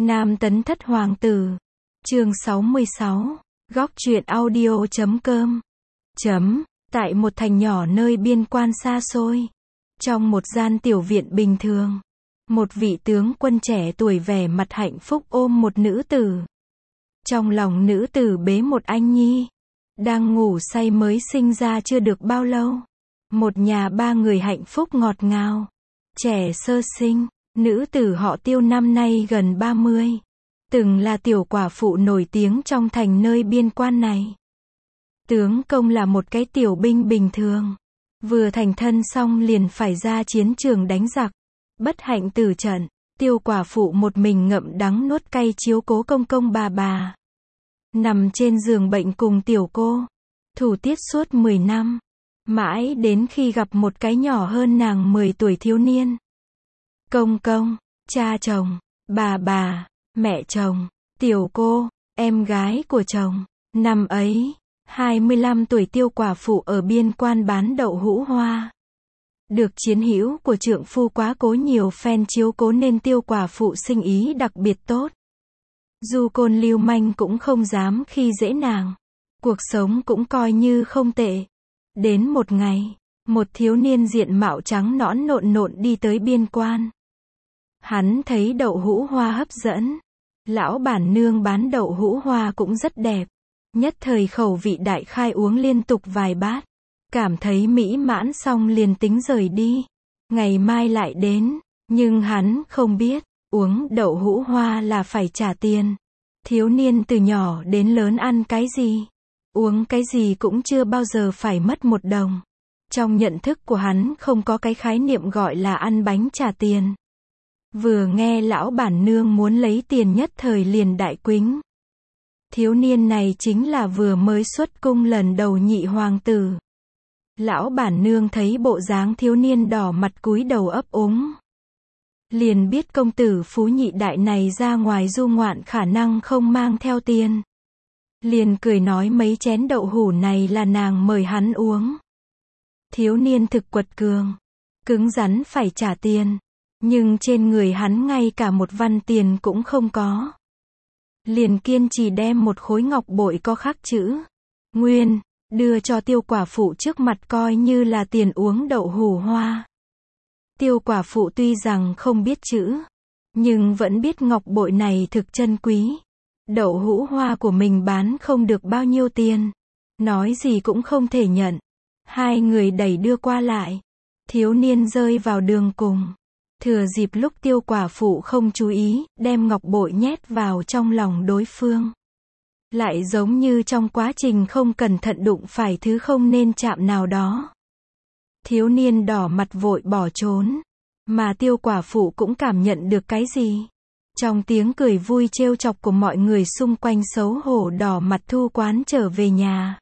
Nam Tấn Thất Hoàng Tử. Chương 66. Góc truyện audio.com. Tại một thành nhỏ nơi biên quan xa xôi, trong một gian tiểu viện bình thường, một vị tướng quân trẻ tuổi vẻ mặt hạnh phúc ôm một nữ tử. Trong lòng nữ tử bế một anh nhi, đang ngủ say mới sinh ra chưa được bao lâu. Một nhà ba người hạnh phúc ngọt ngào. Trẻ sơ sinh, nữ tử họ Tiêu năm nay gần 30. Từng là tiểu quả phụ nổi tiếng trong thành nơi biên quan này. Tướng công là một cái tiểu binh bình thường. Vừa thành thân xong liền phải ra chiến trường đánh giặc. Bất hạnh tử trận, Tiêu quả phụ một mình ngậm đắng nuốt cay chiếu cố công công bà. Nằm trên giường bệnh cùng tiểu cô. Thủ tiết suốt 10 năm. Mãi đến khi gặp một cái nhỏ hơn nàng 10 tuổi thiếu niên. Công công, cha chồng, bà, mẹ chồng, tiểu cô, em gái của chồng. Năm ấy, 25 tuổi Tiêu quả phụ ở biên quan bán đậu hũ hoa. Được chiến hữu của trượng phu quá cố nhiều phen chiếu cố nên Tiêu quả phụ sinh ý đặc biệt tốt. Du côn lưu manh cũng không dám khi dễ nàng. Cuộc sống cũng coi như không tệ. Đến một ngày, một thiếu niên diện mạo trắng nõn nộn đi tới biên quan. Hắn thấy đậu hũ hoa hấp dẫn. Lão bản nương bán đậu hũ hoa cũng rất đẹp. Nhất thời khẩu vị đại khai uống liên tục vài bát. Cảm thấy mỹ mãn xong liền tính rời đi. Ngày mai lại đến. Nhưng hắn không biết, uống đậu hũ hoa là phải trả tiền. Thiếu niên từ nhỏ đến lớn ăn cái gì, uống cái gì cũng chưa bao giờ phải mất một đồng. Trong nhận thức của hắn không có cái khái niệm gọi là ăn bánh trả tiền. Vừa nghe lão bản nương muốn lấy tiền nhất thời liền đại quĩnh. Thiếu niên này chính là vừa mới xuất cung lần đầu nhị hoàng tử. Lão bản nương thấy bộ dáng thiếu niên đỏ mặt cúi đầu ấp úng. Liền biết công tử phú nhị đại này ra ngoài du ngoạn khả năng không mang theo tiền. Liền cười nói mấy chén đậu hũ này là nàng mời hắn uống. Thiếu niên thực quật cường, cứng rắn phải trả tiền. Nhưng trên người hắn ngay cả một văn tiền cũng không có. Liền kiên trì đem một khối ngọc bội có khắc chữ Nguyên, đưa cho Tiêu quả phụ trước mặt coi như là tiền uống đậu hũ hoa. Tiêu quả phụ tuy rằng không biết chữ, nhưng vẫn biết ngọc bội này thực chân quý. Đậu hũ hoa của mình bán không được bao nhiêu tiền. Nói gì cũng không thể nhận. Hai người đẩy đưa qua lại. Thiếu niên rơi vào đường cùng. Thừa dịp lúc Tiêu quả phụ không chú ý, đem ngọc bội nhét vào trong lòng đối phương. Lại giống như trong quá trình không cẩn thận đụng phải thứ không nên chạm nào đó. Thiếu niên đỏ mặt vội bỏ trốn. Mà Tiêu quả phụ cũng cảm nhận được cái gì. Trong tiếng cười vui trêu chọc của mọi người xung quanh xấu hổ đỏ mặt thu quán trở về nhà.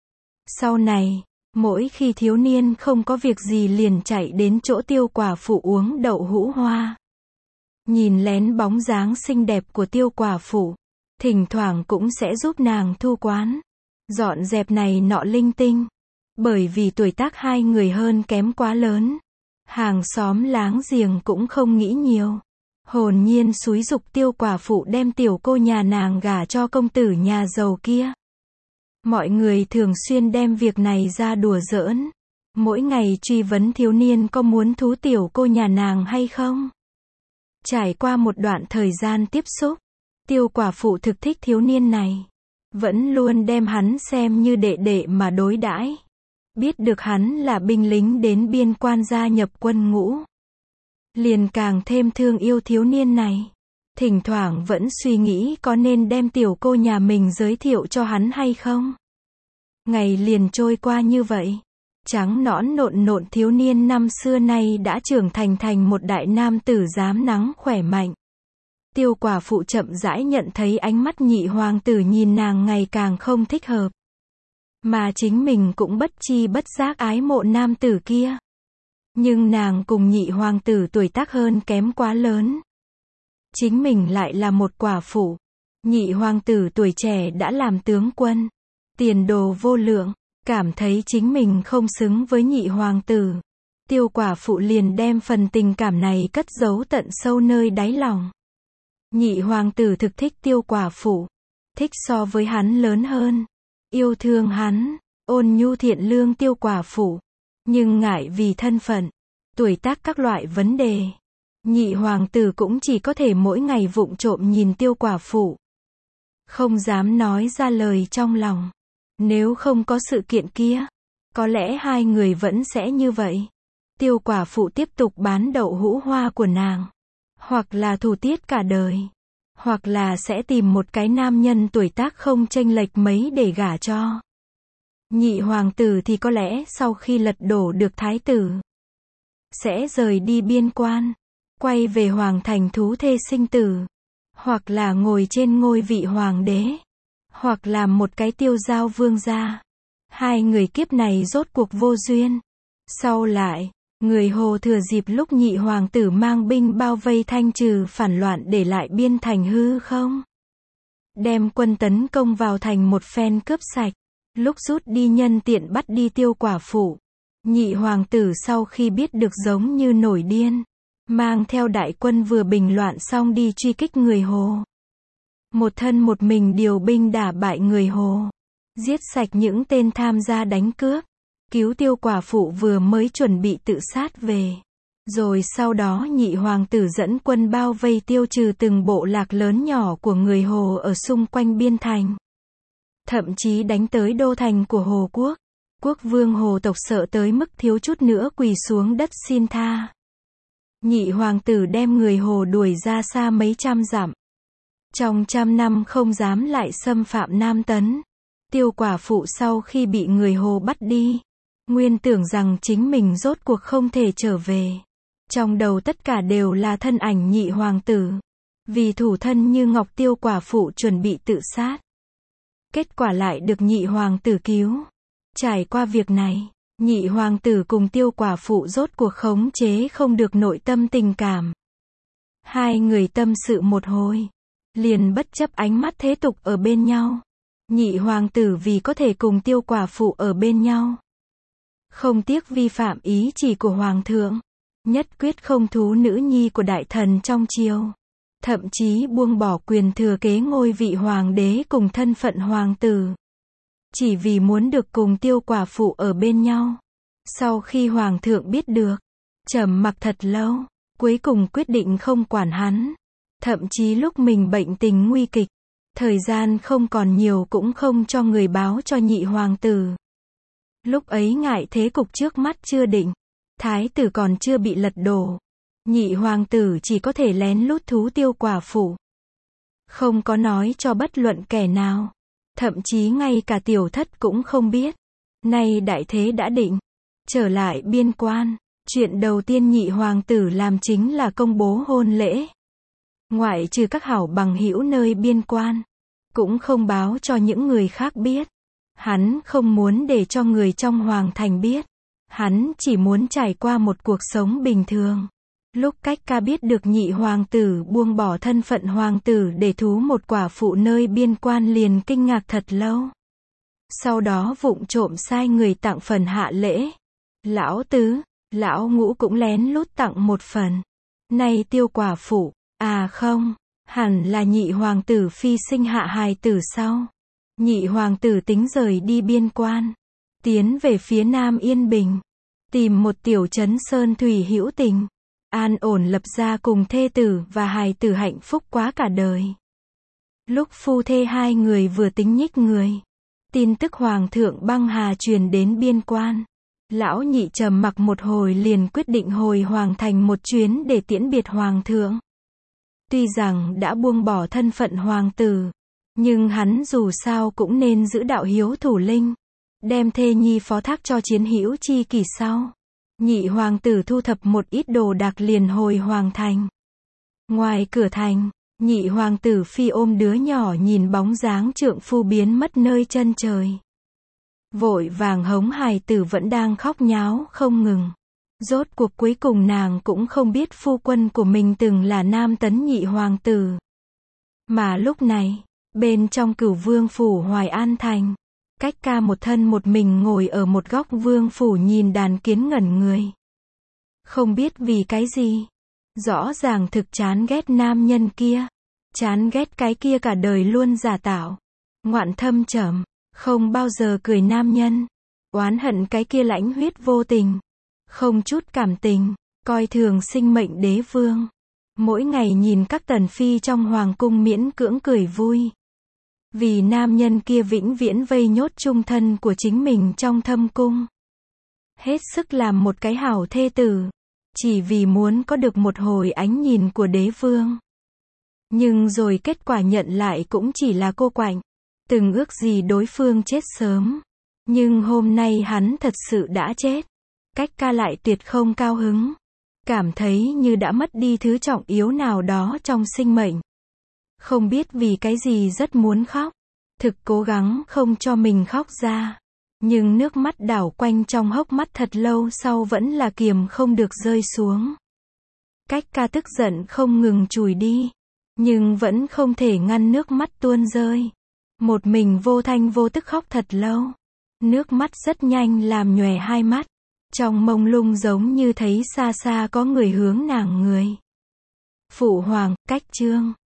Sau này, mỗi khi thiếu niên không có việc gì liền chạy đến chỗ Tiêu quả phụ uống đậu hũ hoa. Nhìn lén bóng dáng xinh đẹp của Tiêu quả phụ. Thỉnh thoảng cũng sẽ giúp nàng thu quán. Dọn dẹp này nọ linh tinh. Bởi vì tuổi tác hai người hơn kém quá lớn. Hàng xóm láng giềng cũng không nghĩ nhiều. Hồn nhiên xúi giục Tiêu quả phụ đem tiểu cô nhà nàng gả cho công tử nhà giàu kia. Mọi người thường xuyên đem việc này ra đùa giỡn. Mỗi ngày truy vấn thiếu niên có muốn thú tiểu cô nhà nàng hay không. Trải qua một đoạn thời gian tiếp xúc, Tiêu quả phụ thực thích thiếu niên này. Vẫn luôn đem hắn xem như đệ đệ mà đối đãi. Biết được hắn là binh lính đến biên quan gia nhập quân ngũ. Liền càng thêm thương yêu thiếu niên này. Thỉnh thoảng vẫn suy nghĩ có nên đem tiểu cô nhà mình giới thiệu cho hắn hay không. Ngày liền trôi qua như vậy. Trắng nõn nộn thiếu niên năm xưa nay đã trưởng thành một đại nam tử dám nắng khỏe mạnh. Tiêu quả phụ chậm rãi nhận thấy ánh mắt nhị hoàng tử nhìn nàng ngày càng không thích hợp. Mà chính mình cũng bất chi bất giác ái mộ nam tử kia. Nhưng nàng cùng nhị hoàng tử tuổi tác hơn kém quá lớn. Chính mình lại là một quả phụ. Nhị hoàng tử tuổi trẻ đã làm tướng quân. Tiền đồ vô lượng. Cảm thấy chính mình không xứng với nhị hoàng tử. Tiêu quả phụ liền đem phần tình cảm này cất giấu tận sâu nơi đáy lòng. Nhị hoàng tử thực thích Tiêu quả phụ, thích so với hắn lớn hơn, yêu thương hắn, ôn nhu thiện lương Tiêu quả phụ, nhưng ngại vì thân phận, tuổi tác các loại vấn đề. Nhị hoàng tử cũng chỉ có thể mỗi ngày vụng trộm nhìn Tiêu quả phụ, không dám nói ra lời trong lòng. Nếu không có sự kiện kia, có lẽ hai người vẫn sẽ như vậy. Tiêu quả phụ tiếp tục bán đậu hũ hoa của nàng, hoặc là thủ tiết cả đời, hoặc là sẽ tìm một cái nam nhân tuổi tác không chênh lệch mấy để gả cho. Nhị hoàng tử thì có lẽ sau khi lật đổ được thái tử, sẽ rời đi biên quan, quay về hoàng thành thú thê sinh tử, hoặc là ngồi trên ngôi vị hoàng đế, hoặc làm một cái tiêu giao vương gia. Hai người kiếp này rốt cuộc vô duyên. Sau lại, người Hồ thừa dịp lúc nhị hoàng tử mang binh bao vây thanh trừ phản loạn để lại biên thành hư không, đem quân tấn công vào thành một phen cướp sạch. Lúc rút đi nhân tiện bắt đi Tiêu quả phụ. Nhị hoàng tử sau khi biết được giống như nổi điên, mang theo đại quân vừa bình loạn xong đi truy kích người Hồ. Một thân một mình điều binh đả bại người Hồ, giết sạch những tên tham gia đánh cướp, cứu Tiêu quả phụ vừa mới chuẩn bị tự sát về. Rồi sau đó nhị hoàng tử dẫn quân bao vây tiêu trừ từng bộ lạc lớn nhỏ của người Hồ ở xung quanh biên thành. Thậm chí đánh tới đô thành của Hồ quốc. Quốc vương Hồ tộc sợ tới mức thiếu chút nữa quỳ xuống đất xin tha. Nhị hoàng tử đem người Hồ đuổi ra xa mấy trăm dặm. Trong 100 năm không dám lại xâm phạm Nam Tấn. Tiêu quả phụ sau khi bị người Hồ bắt đi, nguyên tưởng rằng chính mình rốt cuộc không thể trở về. Trong đầu tất cả đều là thân ảnh nhị hoàng tử. Vì thủ thân như ngọc Tiêu quả phụ chuẩn bị tự sát. Kết quả lại được nhị hoàng tử cứu. Trải qua việc này, nhị hoàng tử cùng Tiêu quả phụ rốt cuộc khống chế không được nội tâm tình cảm. Hai người tâm sự một hồi, liền bất chấp ánh mắt thế tục ở bên nhau. Nhị hoàng tử vì có thể cùng Tiêu quả phụ ở bên nhau, không tiếc vi phạm ý chỉ của hoàng thượng, nhất quyết không thú nữ nhi của đại thần trong triều, thậm chí buông bỏ quyền thừa kế ngôi vị hoàng đế cùng thân phận hoàng tử, chỉ vì muốn được cùng Tiêu quả phụ ở bên nhau. Sau khi hoàng thượng biết được, trầm mặc thật lâu, cuối cùng quyết định không quản hắn. Thậm chí lúc mình bệnh tình nguy kịch, thời gian không còn nhiều cũng không cho người báo cho nhị hoàng tử. Lúc ấy ngại thế cục trước mắt chưa định, thái tử còn chưa bị lật đổ, nhị hoàng tử chỉ có thể lén lút thú Tiêu quả phụ. Không có nói cho bất luận kẻ nào, thậm chí ngay cả tiểu thất cũng không biết. Nay đại thế đã định, trở lại biên quan, chuyện đầu tiên nhị hoàng tử làm chính là công bố hôn lễ. Ngoại trừ các hảo bằng hữu nơi biên quan, cũng không báo cho những người khác biết. Hắn không muốn để cho người trong hoàng thành biết. Hắn chỉ muốn trải qua một cuộc sống bình thường. Lúc cách ca biết được nhị hoàng tử buông bỏ thân phận hoàng tử để thú một quả phụ nơi biên quan liền kinh ngạc thật lâu. Sau đó vụng trộm sai người tặng phần hạ lễ. Lão tứ, lão ngũ cũng lén lút tặng một phần. Này Tiêu quả phụ, à không, hẳn là nhị hoàng tử phi sinh hạ hài tử sau. Nhị hoàng tử tính rời đi biên quan, tiến về phía Nam Yên Bình, tìm một tiểu trấn sơn thủy hữu tình, an ổn lập gia cùng thê tử và hài tử hạnh phúc quá cả đời. Lúc phu thê hai người vừa tính nhích người, tin tức hoàng thượng băng hà truyền đến biên quan. Lão nhị trầm mặc một hồi liền quyết định hồi hoàng thành một chuyến để tiễn biệt hoàng thượng. Tuy rằng đã buông bỏ thân phận hoàng tử, nhưng hắn dù sao cũng nên giữ đạo hiếu thủ linh, đem thê nhi phó thác cho chiến hữu chi kỷ sau. Nhị hoàng tử thu thập một ít đồ đạc liền hồi hoàng thành. Ngoài cửa thành, nhị hoàng tử phi ôm đứa nhỏ nhìn bóng dáng trượng phu biến mất nơi chân trời. Vội vàng hống hài tử vẫn đang khóc nháo không ngừng. Rốt cuộc cuối cùng nàng cũng không biết phu quân của mình từng là Nam Tấn nhị hoàng tử. Mà lúc này, bên trong Cửu Vương phủ Hoài An thành, cách ca một thân một mình ngồi ở một góc vương phủ nhìn đàn kiến ngẩn người. Không biết vì cái gì, rõ ràng thực chán ghét nam nhân kia, Chán ghét cái kia cả đời luôn giả tạo, ngoạn thâm trầm, không bao giờ cười nam nhân. Oán hận cái kia lãnh huyết vô tình, không chút cảm tình, coi thường sinh mệnh đế vương. Mỗi ngày nhìn các tần phi trong hoàng cung miễn cưỡng cười vui. Vì nam nhân kia vĩnh viễn vây nhốt chung thân của chính mình trong thâm cung. Hết sức làm một cái hảo thê tử, chỉ vì muốn có được một hồi ánh nhìn của đế vương. Nhưng rồi kết quả nhận lại cũng chỉ là cô quạnh. Từng ước gì đối phương chết sớm. Nhưng hôm nay hắn thật sự đã chết. Cách ca lại tuyệt không cao hứng. Cảm thấy như đã mất đi thứ trọng yếu nào đó trong sinh mệnh. Không biết vì cái gì rất muốn khóc. Thực cố gắng không cho mình khóc ra. Nhưng nước mắt đảo quanh trong hốc mắt thật lâu sau vẫn là kiềm không được rơi xuống. Cách ca tức giận không ngừng chùi đi. Nhưng vẫn không thể ngăn nước mắt tuôn rơi. Một mình vô thanh vô tức khóc thật lâu. Nước mắt rất nhanh làm nhòe hai mắt. Trong mông lung giống như thấy xa xa có người hướng nàng người. Phụ hoàng, cách chương.